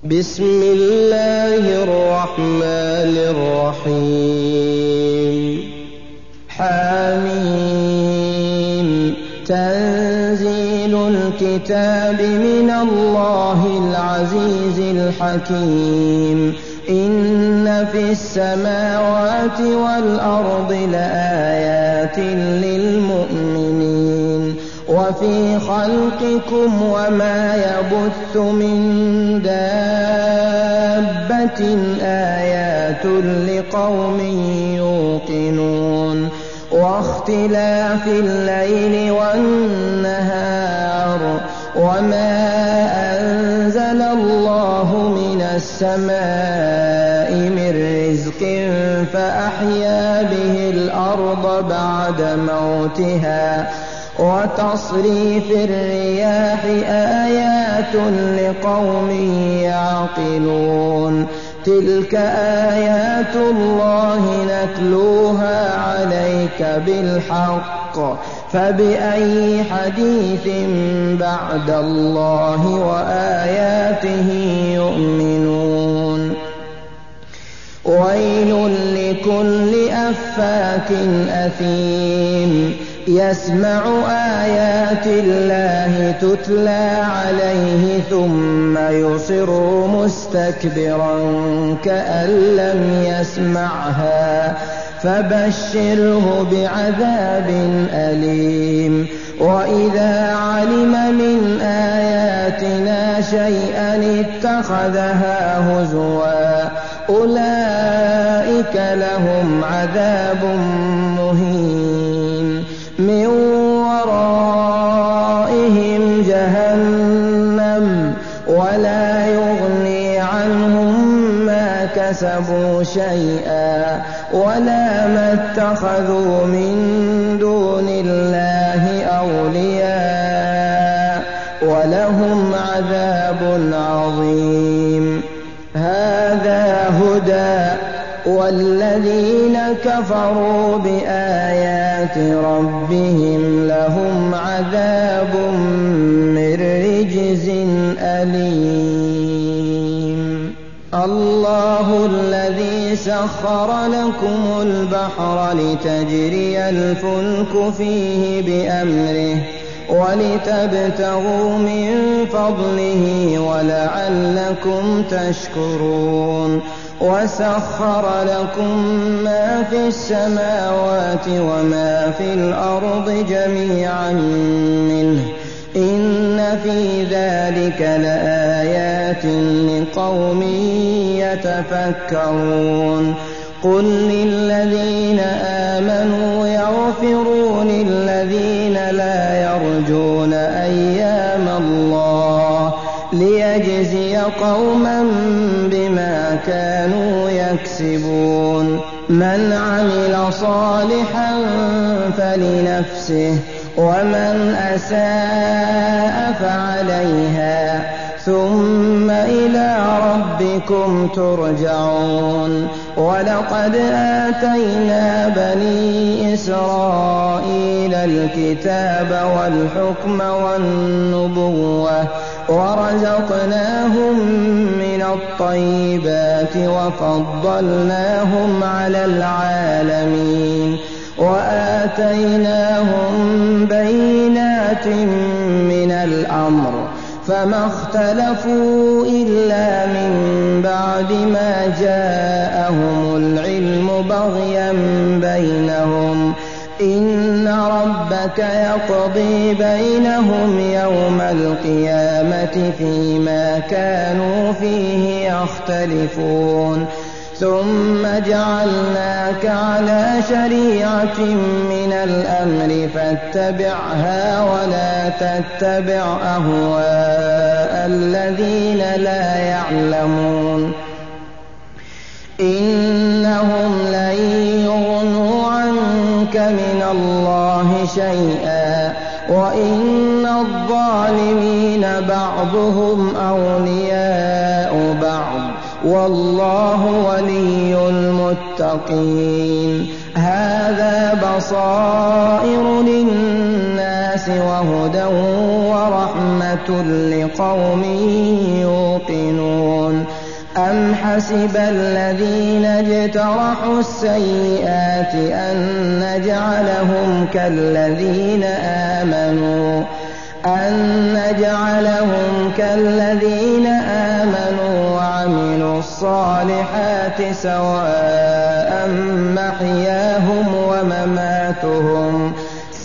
بسم الله الرحمن الرحيم حميم تنزيل الكتاب من الله العزيز الحكيم إن في السماوات والأرض لآيات للمؤمنين وفي خلقكم وما يبث من دابة آيات لقوم يوقنون واختلاف الليل والنهار وما أنزل الله من السماء من رزق فأحيا به الأرض بعد موتها وتصريف الرياح آيات لقوم يعقلون تلك آيات الله نتلوها عليك بالحق فبأي حديث بعد الله وآياته يؤمنون ويل لكل أفاك أثيم يسمع آيات الله تتلى عليه ثم يصر مستكبرا كأن لم يسمعها فبشره بعذاب أليم وإذا علم من آياتنا شيئا اتخذها هزوا أولئك لهم عذاب مهين من ورائهم جهنم ولا يغني عنهم ما كسبوا شيئا ولا ما اتخذوا من دون الله أولياء ولهم عذاب عظيم هذا هدى والذين كفروا بآيات ربهم لهم عذاب من رجز أليم الله الذي سخر لكم البحر لتجري الفلك فيه بأمره ولتبتغوا من فضله ولعلكم تشكرون وسخر لكم ما في السماوات وما في الأرض جميعا منه إن في ذلك لآيات لقوم يتفكرون قل للذين آمنوا يغفروا للذين لا يرجون أيام الله ليجزي قوما بما كانوا يكسبون من عمل صالحا فلنفسه ومن أساء فعليها ثم إلى ربكم ترجعون ولقد آتينا بني إسرائيل الكتاب والحكم والنبوة ورزقناهم من الطيبات وفضلناهم على العالمين وآتيناهم بينات من الأمر فما اختلفوا إلا من بعد ما جاءهم العلم بغيا بينهم إن ربك يقضي بينهم يوم القيامة فيما كانوا فيه يختلفون ثم جعلناك على شريعة من الأمر فاتبعها ولا تتبع أهواء الذين لا يعلمون إنهم لن يغنوا عنك من الله شيئا وإن الظالمين بعضهم أولياء بعض والله ولي المتقين هذا بصائر للناس وهدى ورحمة لقوم يوقنون أم حسب الذين اجترحوا السيئات أن نجعلهم كالذين آمنوا وعملوا الصالحات سواء محياهم ومماتهم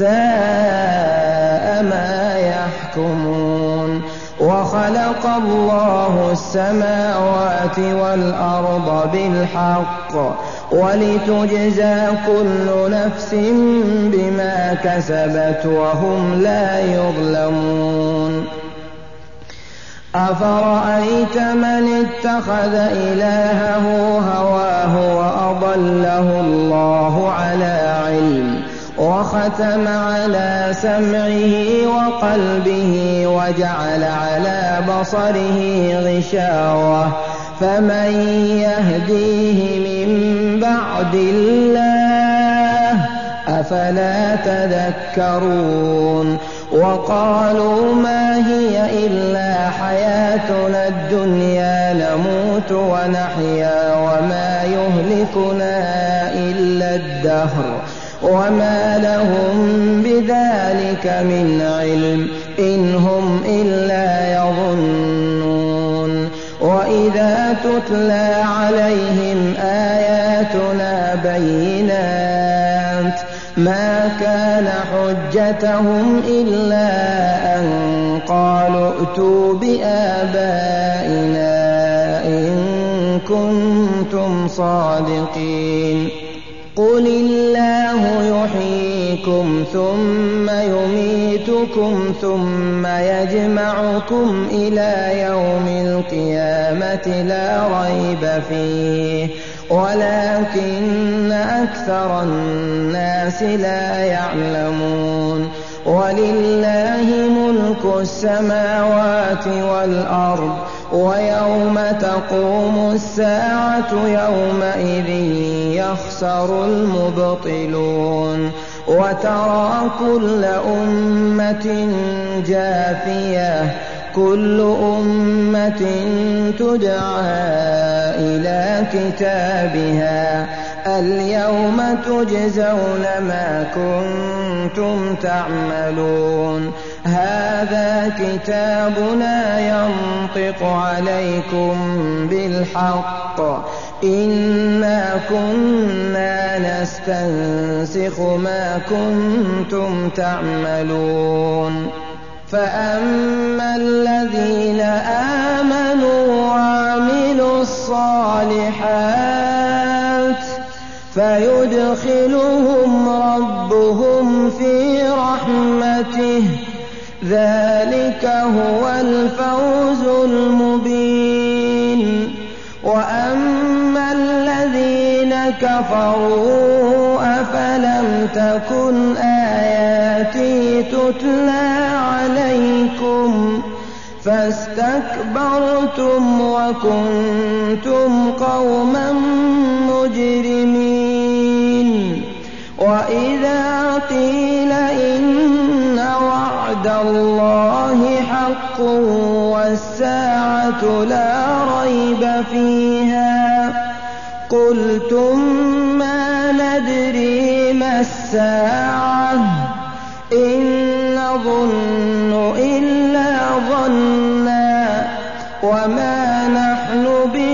ساء ما يحكمون. وخلق الله السماوات والأرض بالحق ولتجزى كل نفس بما كسبت وهم لا يظلمون. أفرأيت من اتخذ إلهه هواه وأضله الله على علم وختم على سمعه وقلبه وجعل على بصره غشاوة فمن يهديه من بعد الله أفلا تذكرون. وقالوا ما هي إلا حياتنا الدنيا نموت ونحيا وما يهلكنا إلا الدهر وما لهم بذلك من علم إن هم إلا يظنون. وإذا تتلى عليهم آياتنا بينات ما كان حجتهم إلا أن قالوا ائتوا بآبائنا إن كنتم صادقين. قل الله يحييكم ثم يميتكم ثم يجمعكم إلى يوم القيامة لا ريب فيه ولكن أكثر الناس لا يعلمون. ولله ملك السماوات والأرض ويوم تقوم الساعة يومئذ يخسر المبطلون. وترى كل أمة جاثية كل أمة تدعى إلى كتابها اليوم تجزون ما كنتم تعملون. هذا كتابنا ينطق عليكم بالحق إنا كنا نستنسخ ما كنتم تعملون. فأما الذين آمنوا وعملوا الصالحات فيدخلهم ربهم في رحمته ذلك هو الفوز المبين. وأما الذين كفروا أفلم تكن آياتي تتلى عليكم فاستكبرتم وكنتم قوما مجرمين. وإذا قيل إن وعد الله حق والساعة لا ريب فيها قلتم ما ندري ما الساعة إن نظن إلا ظنا وما نحن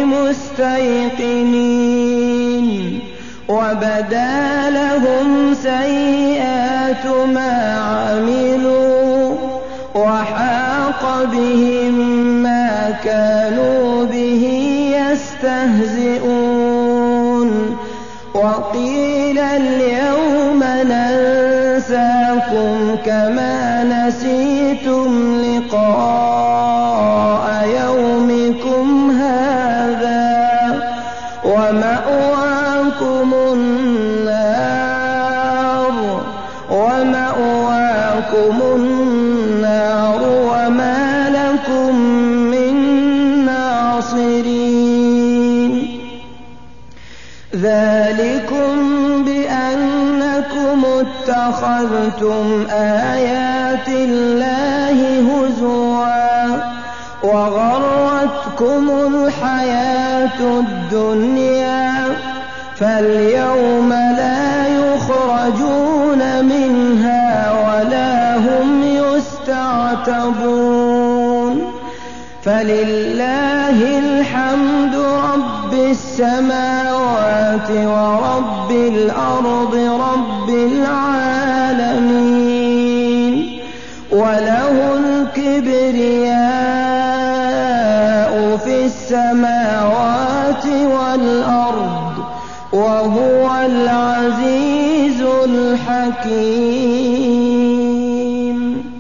بمستيقنين. وبدا لهم سيئات ما عملوا وحاق بهم ما كانوا به يستهزئون. وقيل اليوم ننساكم كما نسيتم لقاء يومكم هذا ومأواكم النار وما لكم من ناصرين. ذلكم بأنكم اتخذتم آيات الله هزوا وغرتكم الحياة الدنيا فاليوم لا يخرجون منها ولا هم يستعتبون فلله الحمد رب السماوات ورب الأرض رب العالمين وله الكبرياء في السماوات والأرض وهو العزيز الحكيم.